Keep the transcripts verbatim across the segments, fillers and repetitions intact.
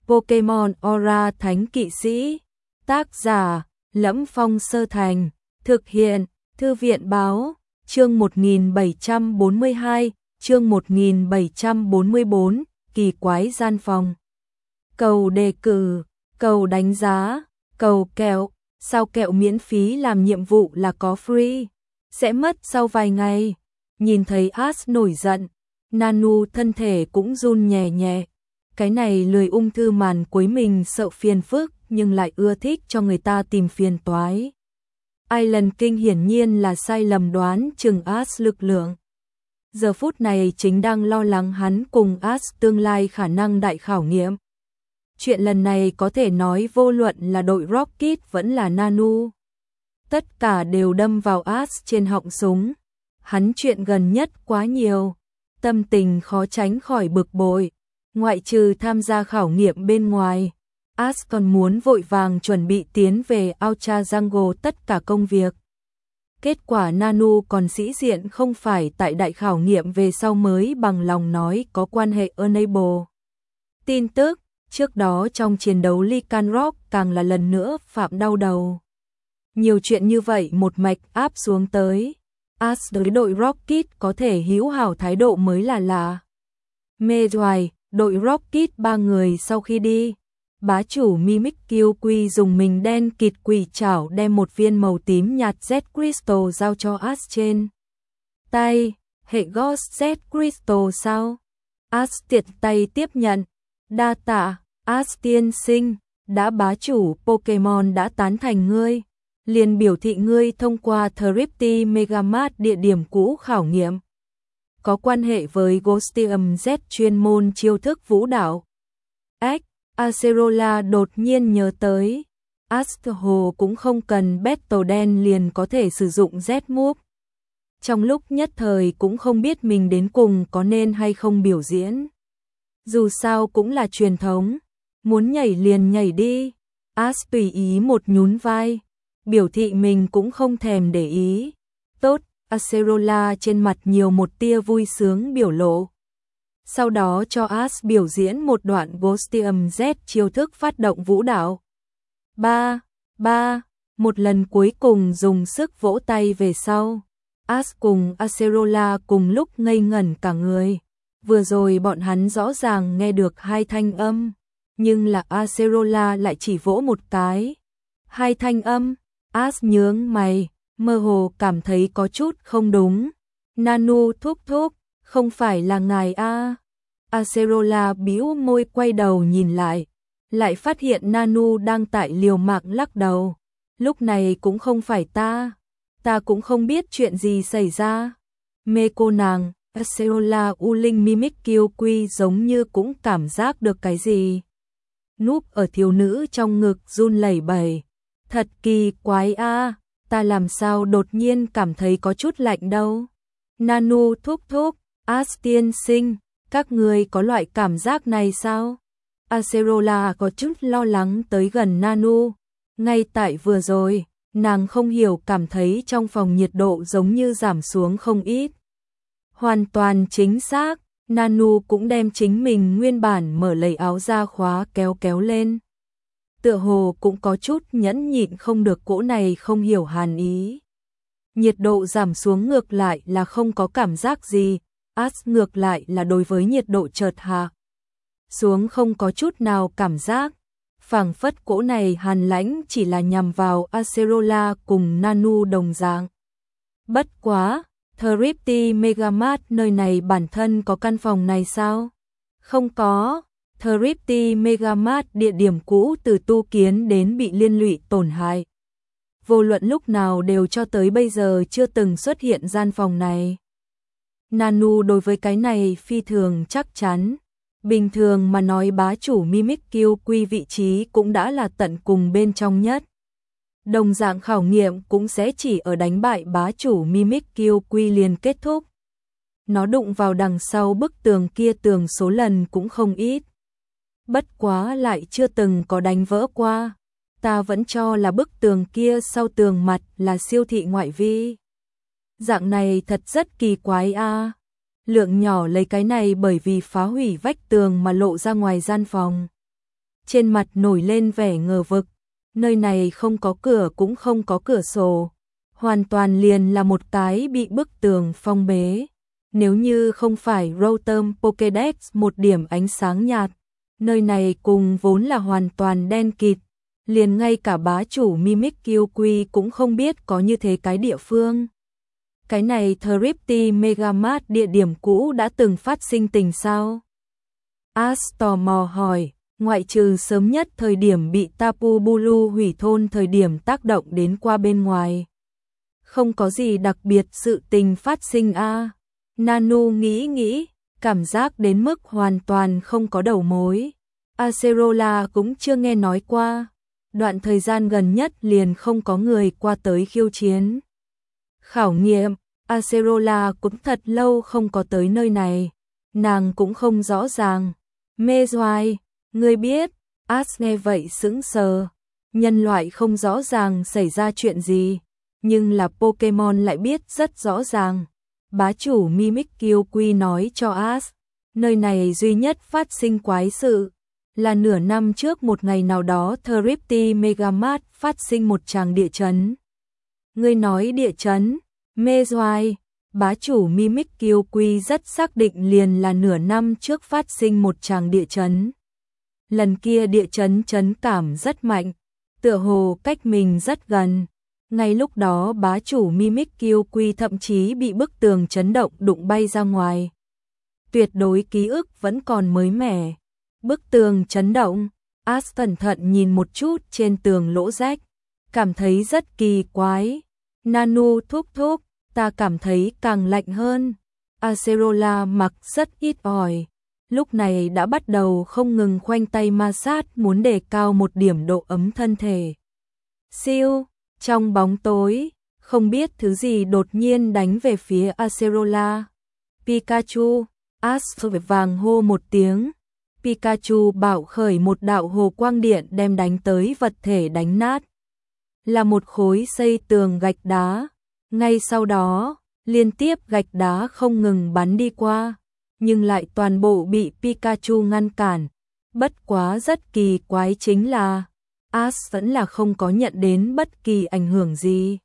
Pokemon Aura Thánh Kỵ Sĩ. Tác giả: Lẫm Phong Sơ Thành. Thực hiện: Thư viện Báo. Chương một nghìn bảy trăm bốn mươi hai, chương một nghìn bảy trăm bốn mươi bốn, kỳ quái gian phòng. Cầu đề cử, cầu đánh giá, cầu kẹo, sao kẹo miễn phí làm nhiệm vụ là có free, sẽ mất sau vài ngày. Nhìn thấy Ash nổi giận, Nanu thân thể cũng run nhẹ nhẹ. Cái này lười ung thư màn cuối mình sợ phiền phức nhưng lại ưa thích cho người ta tìm phiền toái. Island King hiển nhiên là sai lầm đoán chừng Ash lực lượng. Giờ phút này chính đang lo lắng hắn cùng Ash tương lai khả năng đại khảo nghiệm. Chuyện lần này có thể nói vô luận là đội Rocket vẫn là Nanu. Tất cả đều đâm vào Ash trên họng súng. Hắn chuyện gần nhất quá nhiều, tâm tình khó tránh khỏi bực bội. Ngoại trừ tham gia khảo nghiệm bên ngoài, Ash còn muốn vội vàng chuẩn bị tiến về Ultra Jungle tất cả công việc. Kết quả Nanu còn sĩ diện không phải tại đại khảo nghiệm về sau mới bằng lòng nói có quan hệ Enable. Tin tức, trước đó trong chiến đấu Lycan Rock càng là lần nữa phạm đau đầu. Nhiều chuyện như vậy một mạch áp xuống tới. Ash đối đội Rocket có thể hữu hảo thái độ mới là lạ. Mê doài, đội Rocket ba người sau khi đi, bá chủ Mimikyu dùng mình đen kịt quỷ chảo đem một viên màu tím nhạt Z Crystal giao cho Ash trên tay. Hệ Ghost Z Crystal sao? Ash tiện tay tiếp nhận. Đa tạ, Ash tiên sinh, đã bá chủ Pokemon đã tán thành ngươi, liền biểu thị ngươi thông qua Thrifty Megamart địa điểm cũ khảo nghiệm. Có quan hệ với Ghostium Z chuyên môn chiêu thức vũ đạo. Ách, Acerola đột nhiên nhớ tới. Astro cũng không cần Battle đen liền có thể sử dụng Z move. Trong lúc nhất thời cũng không biết mình đến cùng có nên hay không biểu diễn. Dù sao cũng là truyền thống, muốn nhảy liền nhảy đi. Ash tùy ý một nhún vai, biểu thị mình cũng không thèm để ý. Tốt, Acerola trên mặt nhiều một tia vui sướng biểu lộ. Sau đó cho Ash biểu diễn một đoạn Ghostium Z chiêu thức phát động vũ đạo. Ba, ba, một lần cuối cùng dùng sức vỗ tay về sau. Ash cùng Acerola cùng lúc ngây ngẩn cả người. Vừa rồi bọn hắn rõ ràng nghe được hai thanh âm, nhưng là Acerola lại chỉ vỗ một cái. Hai thanh âm, Ash nhướng mày, mơ hồ cảm thấy có chút không đúng. Nanu thúc thúc, không phải là ngài a? Acerola bĩu môi quay đầu nhìn lại, lại phát hiện Nanu đang tại liều mạng lắc đầu. Lúc này cũng không phải ta, ta cũng không biết chuyện gì xảy ra. Mê cô nàng, Acerola U Linh Mimikyu giống như cũng cảm giác được cái gì. Núp ở thiếu nữ trong ngực run lẩy bẩy. Thật kỳ quái a, ta làm sao đột nhiên cảm thấy có chút lạnh đâu. Nanu thúc thúc, Ash tiên sinh, các người có loại cảm giác này sao? Acerola có chút lo lắng tới gần Nanu. Ngay tại vừa rồi, nàng không hiểu cảm thấy trong phòng nhiệt độ giống như giảm xuống không ít. Hoàn toàn chính xác, Nanu cũng đem chính mình nguyên bản mở lấy áo ra khóa kéo kéo lên. Tựa hồ cũng có chút nhẫn nhịn không được cỗ này không hiểu hàn ý. Nhiệt độ giảm xuống ngược lại là không có cảm giác gì, Ash ngược lại là đối với nhiệt độ chợt hạ xuống không có chút nào cảm giác. Phảng phất cỗ này hàn lãnh chỉ là nhằm vào Acerola cùng Nanu đồng dạng. Bất quá, Thrifty Megamart nơi này bản thân có căn phòng này sao? Không có. Thrifty Megamart địa điểm cũ từ tu kiến đến bị liên lụy tổn hại. Vô luận lúc nào đều cho tới bây giờ chưa từng xuất hiện gian phòng này. Nanu đối với cái này phi thường chắc chắn. Bình thường mà nói bá chủ Mimikyu vị trí cũng đã là tận cùng bên trong nhất. Đồng dạng khảo nghiệm cũng sẽ chỉ ở đánh bại bá chủ Mimikyu liền kết thúc. Nó đụng vào đằng sau bức tường kia tường số lần cũng không ít. Bất quá lại chưa từng có đánh vỡ qua. Ta vẫn cho là bức tường kia sau tường mặt là siêu thị ngoại vi. Dạng này thật rất kỳ quái a. Lượng nhỏ lấy cái này bởi vì phá hủy vách tường mà lộ ra ngoài gian phòng. trên mặt nổi lên vẻ ngờ vực. Nơi này không có cửa cũng không có cửa sổ, hoàn toàn liền là một cái bị bức tường phong bế. Nếu như không phải Rotom Pokédex một điểm ánh sáng nhạt, nơi này cùng vốn là hoàn toàn đen kịt, liền ngay cả bá chủ Mimikyu cũng không biết có như thế cái địa phương. Cái này Thrifty Megamart địa điểm cũ đã từng phát sinh tình sao? Ash tò mò hỏi, ngoại trừ sớm nhất thời điểm bị Tapu Bulu hủy thôn thời điểm tác động đến qua bên ngoài. Không có gì đặc biệt sự tình phát sinh a. À? Nanu nghĩ nghĩ, cảm giác đến mức hoàn toàn không có đầu mối. Acerola cũng chưa nghe nói qua. Đoạn thời gian gần nhất liền không có người qua tới khiêu chiến. Khảo nghiệm, Acerola cũng thật lâu không có tới nơi này. Nàng cũng không rõ ràng. Mê doai, ngươi biết, Ash nghe vậy sững sờ. Nhân loại không rõ ràng xảy ra chuyện gì, nhưng là Pokemon lại biết rất rõ ràng. Bá chủ Mimikyu nói cho Ash, nơi này duy nhất phát sinh quái sự, là nửa năm trước một ngày nào đó Thrifty Megamart phát sinh một tràng địa chấn. Ngươi nói địa chấn, mê doai, bá chủ Mimikyu rất xác định liền là nửa năm trước phát sinh một tràng địa chấn. Lần kia địa chấn chấn cảm rất mạnh, tựa hồ cách mình rất gần. Ngay lúc đó bá chủ Mimikyu thậm chí bị bức tường chấn động đụng bay ra ngoài. Tuyệt đối ký ức vẫn còn mới mẻ. Bức tường chấn động, Ash cẩn thận nhìn một chút trên tường lỗ rách, cảm thấy rất kỳ quái. Nanu thúc thúc, ta cảm thấy càng lạnh hơn. Acerola mặc rất ít ỏi, lúc này đã bắt đầu không ngừng khoanh tay ma sát muốn đề cao một điểm độ ấm thân thể. Siêu, trong bóng tối, không biết thứ gì đột nhiên đánh về phía Acerola. Pikachu, Ash vội vàng hô một tiếng. Pikachu bạo khởi một đạo hồ quang điện đem đánh tới vật thể đánh nát. Là một khối xây tường gạch đá. Ngay sau đó, liên tiếp gạch đá không ngừng bắn đi qua, nhưng lại toàn bộ bị Pikachu ngăn cản. Bất quá rất kỳ quái chính là, Ash vẫn là không có nhận đến bất kỳ ảnh hưởng gì.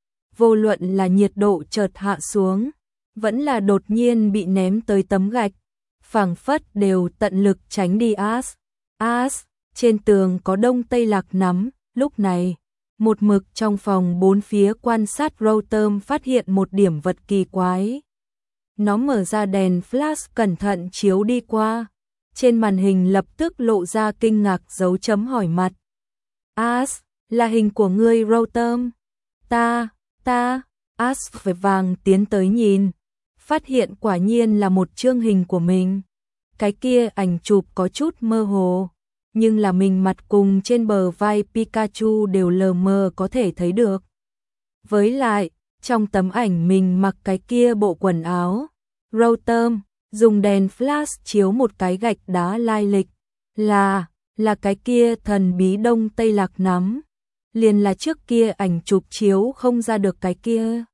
Vô luận là nhiệt độ chợt hạ xuống, vẫn là đột nhiên bị ném tới tấm gạch, phảng phất đều tận lực tránh đi Ash. Ash, trên tường có đông tây lạc nắm, lúc này, một mực trong phòng bốn phía quan sát Rotom phát hiện một điểm vật kỳ quái. Nó mở ra đèn flash cẩn thận chiếu đi qua, trên màn hình lập tức lộ ra kinh ngạc dấu chấm hỏi mặt. Ash, là hình của ngươi Rotom? Ta, ta, Ash vội vàng tiến tới nhìn, phát hiện quả nhiên là một chương hình của mình. Cái kia ảnh chụp có chút mơ hồ, nhưng là mình mặt cùng trên bờ vai Pikachu đều lờ mờ có thể thấy được. Với lại, trong tấm ảnh mình mặc cái kia bộ quần áo, Rotom dùng đèn flash chiếu một cái gạch đá lai lịch, là, là cái kia thần bí đông tây lạc nắm, liền là trước kia ảnh chụp chiếu không ra được cái kia.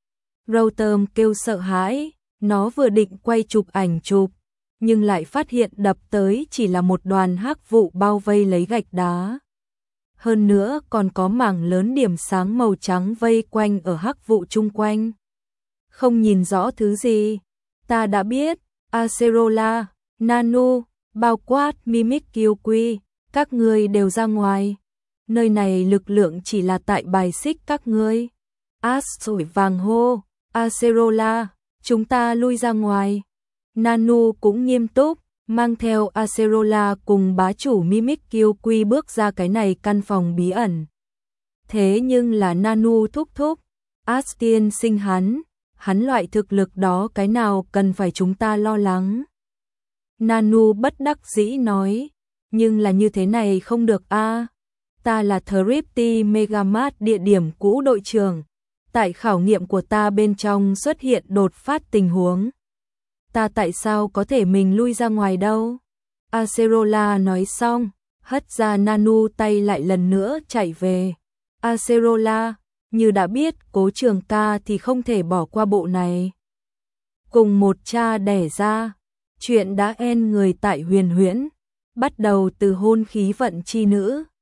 Rotom kêu sợ hãi, nó vừa định quay chụp ảnh chụp, nhưng lại phát hiện đập tới chỉ là một đoàn hắc vụ bao vây lấy gạch đá. Hơn nữa còn có mảng lớn điểm sáng màu trắng vây quanh ở hắc vụ chung quanh. Không nhìn rõ thứ gì. Ta đã biết, Acerola, Nanu, bao quát Mimikyu, các ngươi đều ra ngoài. Nơi này lực lượng chỉ là tại bài xích các ngươi. Ash sủi vàng hô, Acerola, chúng ta lui ra ngoài. Nanu cũng nghiêm túc, mang theo Acerola cùng bá chủ Mimikyu bước ra cái này căn phòng bí ẩn. Thế nhưng là Nanu thúc thúc, Ash tiên sinh hắn, hắn loại thực lực đó cái nào cần phải chúng ta lo lắng. Nanu bất đắc dĩ nói, nhưng là như thế này không được a. À. Ta là Thrifty Megamart địa điểm cũ đội trưởng, tại khảo nghiệm của ta bên trong xuất hiện đột phát tình huống. Ta tại sao có thể mình lui ra ngoài đâu? Acerola nói xong, hất ra Nanu tay lại lần nữa chạy về. Acerola, như đã biết Cố Trường ca thì không thể bỏ qua bộ này. Cùng một cha đẻ ra, chuyện đã en người tại Huyền Huyễn. bắt đầu từ hôn khí vận chi nữ,